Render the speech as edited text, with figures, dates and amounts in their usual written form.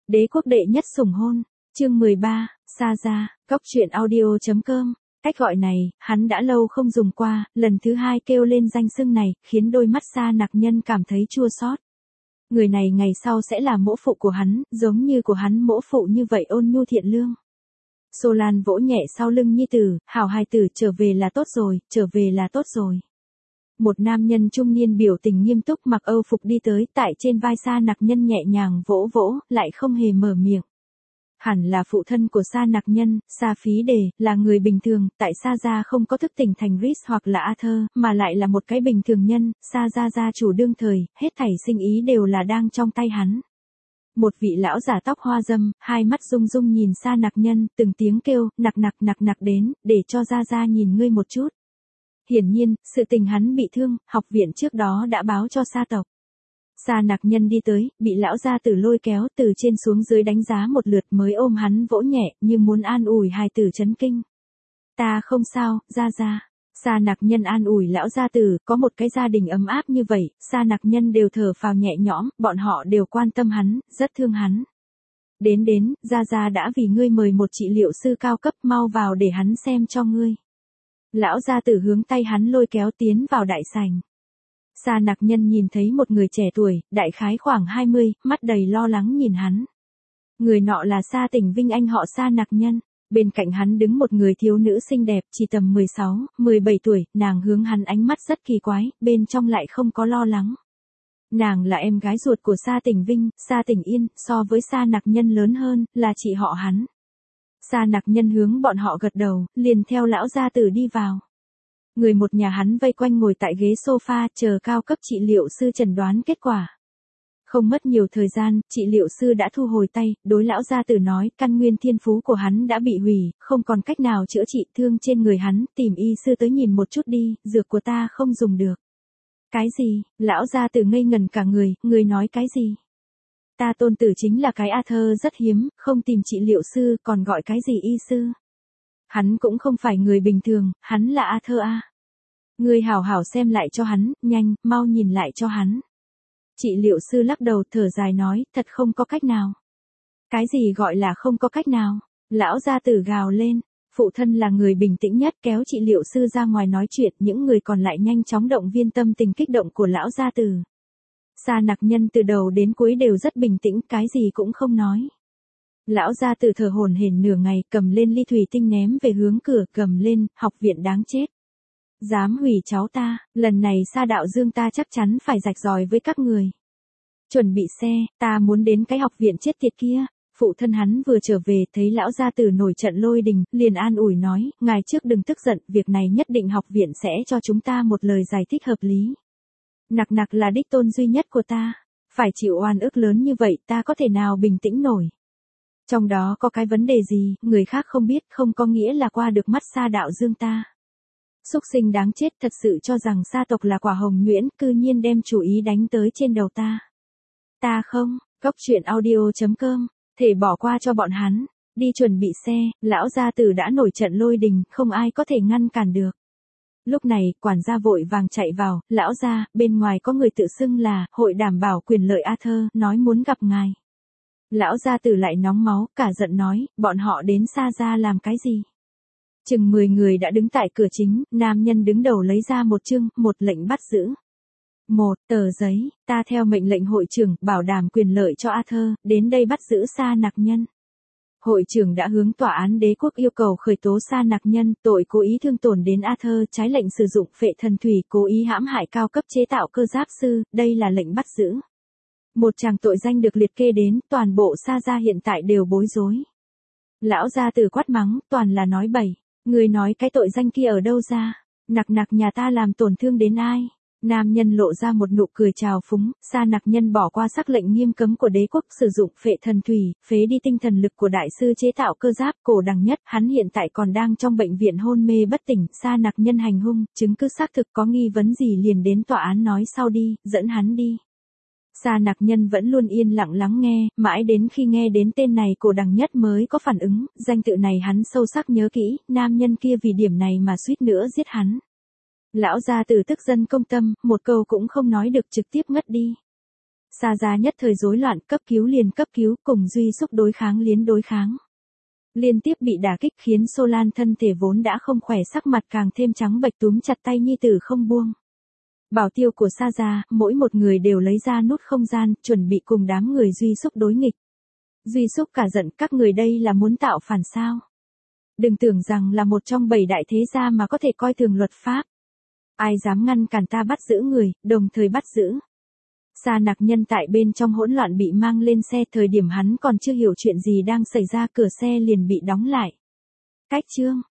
Đế quốc đệ nhất sủng hôn, chương 13, Sa Gia, Cóc truyện audio.com. Cách gọi này, hắn đã lâu không dùng qua, lần thứ hai kêu lên danh xưng này, khiến đôi mắt Sa Nặc Nhân cảm thấy chua xót. Người này ngày sau sẽ là mẫu phụ của hắn, giống như của hắn mẫu phụ như vậy ôn nhu thiện lương. Xô Lan vỗ nhẹ sau lưng nhi tử, hảo hài tử trở về là tốt rồi, trở về là tốt rồi. Một nam nhân trung niên biểu tình nghiêm túc mặc Âu phục đi tới, tại trên vai Sa Nặc Nhân nhẹ nhàng vỗ vỗ, lại không hề mở miệng. Hẳn là phụ thân của Sa Nặc Nhân, Sa Phí Đề, là người bình thường, tại Sa gia không có thức tỉnh thành Rhys hoặc là Arthur, mà lại là một cái bình thường nhân, Sa gia gia chủ đương thời, hết thảy sinh ý đều là đang trong tay hắn. Một vị lão giả tóc hoa râm, hai mắt rung rung nhìn Sa Nặc Nhân, từng tiếng kêu, nặc đến, để cho gia gia nhìn ngươi một chút. Hiển nhiên, sự tình hắn bị thương, học viện trước đó đã báo cho Sa tộc. Sa Nặc Nhân đi tới, bị lão gia tử lôi kéo từ trên xuống dưới đánh giá một lượt mới ôm hắn vỗ nhẹ, như muốn an ủi hài tử chấn kinh. Ta không sao, gia gia. Sa Nặc Nhân an ủi lão gia tử, có một cái gia đình ấm áp như vậy, Sa Nặc Nhân đều thở phào nhẹ nhõm, bọn họ đều quan tâm hắn, rất thương hắn. Đến, gia gia đã vì ngươi mời một trị liệu sư cao cấp, mau vào để hắn xem cho ngươi. Lão gia tử hướng tay hắn lôi kéo tiến vào đại sảnh. Sa Nặc Nhân nhìn thấy một người trẻ tuổi, đại khái khoảng 20, mắt đầy lo lắng nhìn hắn. Người nọ là Sa Tỉnh Vinh anh họ Sa Nặc Nhân. Bên cạnh hắn đứng một người thiếu nữ xinh đẹp, chỉ tầm 16, 17 tuổi, nàng hướng hắn ánh mắt rất kỳ quái, bên trong lại không có lo lắng. Nàng là em gái ruột của Sa Tỉnh Vinh, Sa Tỉnh Yên, so với Sa Nặc Nhân lớn hơn, là chị họ hắn. Sa Nặc Nhân hướng bọn họ gật đầu, liền theo lão gia tử đi vào. Người một nhà hắn vây quanh ngồi tại ghế sofa, chờ cao cấp trị liệu sư chẩn đoán kết quả. Không mất nhiều thời gian, trị liệu sư đã thu hồi tay, đối lão gia tử nói, căn nguyên thiên phú của hắn đã bị hủy, không còn cách nào chữa trị thương trên người hắn, tìm y sư tới nhìn một chút đi, dược của ta không dùng được. Cái gì? Lão gia tử ngây ngẩn cả người nói cái gì? Ta tôn tử chính là cái Arthur rất hiếm, không tìm trị liệu sư, còn gọi cái gì y sư? Hắn cũng không phải người bình thường, hắn là Arthur a. Ngươi hảo hảo xem lại cho hắn, nhanh, mau nhìn lại cho hắn. Trị liệu sư lắc đầu thở dài nói, thật không có cách nào. Cái gì gọi là không có cách nào? Lão gia tử gào lên. Phụ thân là người bình tĩnh nhất, kéo trị liệu sư ra ngoài nói chuyện, những người còn lại nhanh chóng động viên tâm tình kích động của lão gia tử. Sa Nặc Nhân từ đầu đến cuối đều rất bình tĩnh, cái gì cũng không nói. Lão gia tử thở hổn hển nửa ngày, cầm lên ly thủy tinh ném về hướng cửa, cầm lên, học viện đáng chết. Dám hủy cháu ta, lần này Sa đạo Dương ta chắc chắn phải rạch ròi với các người. Chuẩn bị xe, ta muốn đến cái học viện chết tiệt kia. Phụ thân hắn vừa trở về, thấy lão gia tử nổi trận lôi đình, liền an ủi nói, ngài trước đừng tức giận, việc này nhất định học viện sẽ cho chúng ta một lời giải thích hợp lý. Nặc là đích tôn duy nhất của ta, phải chịu oan ức lớn như vậy, ta có thể nào bình tĩnh nổi. Trong đó có cái vấn đề gì, người khác không biết, không có nghĩa là qua được mắt Sa đạo Dương ta. Súc sinh đáng chết, thật sự cho rằng Sa tộc là quả hồng nhuyễn, cư nhiên đem chủ ý đánh tới trên đầu ta. Ta không, Cóc truyện audio.com, thể bỏ qua cho bọn hắn, đi chuẩn bị xe, lão gia tử đã nổi trận lôi đình, không ai có thể ngăn cản được. Lúc này, quản gia vội vàng chạy vào, lão gia, bên ngoài có người tự xưng là, hội đảm bảo quyền lợi Arthur, nói muốn gặp ngài. Lão gia tử lại nóng máu, cả giận nói, bọn họ đến Sa gia làm cái gì? Chừng 10 người đã đứng tại cửa chính, nam nhân đứng đầu lấy ra một lệnh bắt giữ. Một tờ giấy, ta theo mệnh lệnh hội trưởng, bảo đảm quyền lợi cho Arthur, đến đây bắt giữ Sa Nặc Nhân. Hội trưởng đã hướng tòa án đế quốc yêu cầu khởi tố Sa Nặc Nhân, tội cố ý thương tổn đến Arthur, trái lệnh sử dụng phệ thần thủy, cố ý hãm hại cao cấp chế tạo cơ giáp sư, đây là lệnh bắt giữ. Một tràng tội danh được liệt kê đến, toàn bộ Sa gia hiện tại đều bối rối. Lão gia tử quát mắng, toàn là nói bậy, người nói cái tội danh kia ở đâu ra, Nặc nhà ta làm tổn thương đến ai? Nam nhân lộ ra một nụ cười trào phúng, Sa Nặc Nhân bỏ qua sắc lệnh nghiêm cấm của đế quốc sử dụng phệ thần thủy, phế đi tinh thần lực của đại sư chế tạo cơ giáp, cổ đẳng nhất, hắn hiện tại còn đang trong bệnh viện hôn mê bất tỉnh, Sa Nặc Nhân hành hung, chứng cứ xác thực có nghi vấn gì liền đến tòa án nói sau đi, dẫn hắn đi. Sa Nặc Nhân vẫn luôn yên lặng lắng nghe, mãi đến khi nghe đến tên này cổ đẳng nhất mới có phản ứng, danh tự này hắn sâu sắc nhớ kỹ, nam nhân kia vì điểm này mà suýt nữa giết hắn. Lão gia tử tức dân công tâm, một câu cũng không nói được trực tiếp ngất đi. Sa gia nhất thời rối loạn, cấp cứu liền cấp cứu, cùng Duy Xúc đối kháng liến đối kháng. Liên tiếp bị đả kích khiến Solan thân thể vốn đã không khỏe, sắc mặt càng thêm trắng bệch, túm chặt tay nhi tử không buông. Bảo tiêu của Sa gia, mỗi một người đều lấy ra nút không gian, chuẩn bị cùng đám người Duy Xúc đối nghịch. Duy Xúc cả giận, các người đây là muốn tạo phản sao? Đừng tưởng rằng là một trong 7 đại thế gia mà có thể coi thường luật pháp. Ai dám ngăn cản ta bắt giữ người, đồng thời bắt giữ. Sa Nặc Nhân tại bên trong hỗn loạn bị mang lên xe, thời điểm hắn còn chưa hiểu chuyện gì đang xảy ra, cửa xe liền bị đóng lại. Cách chương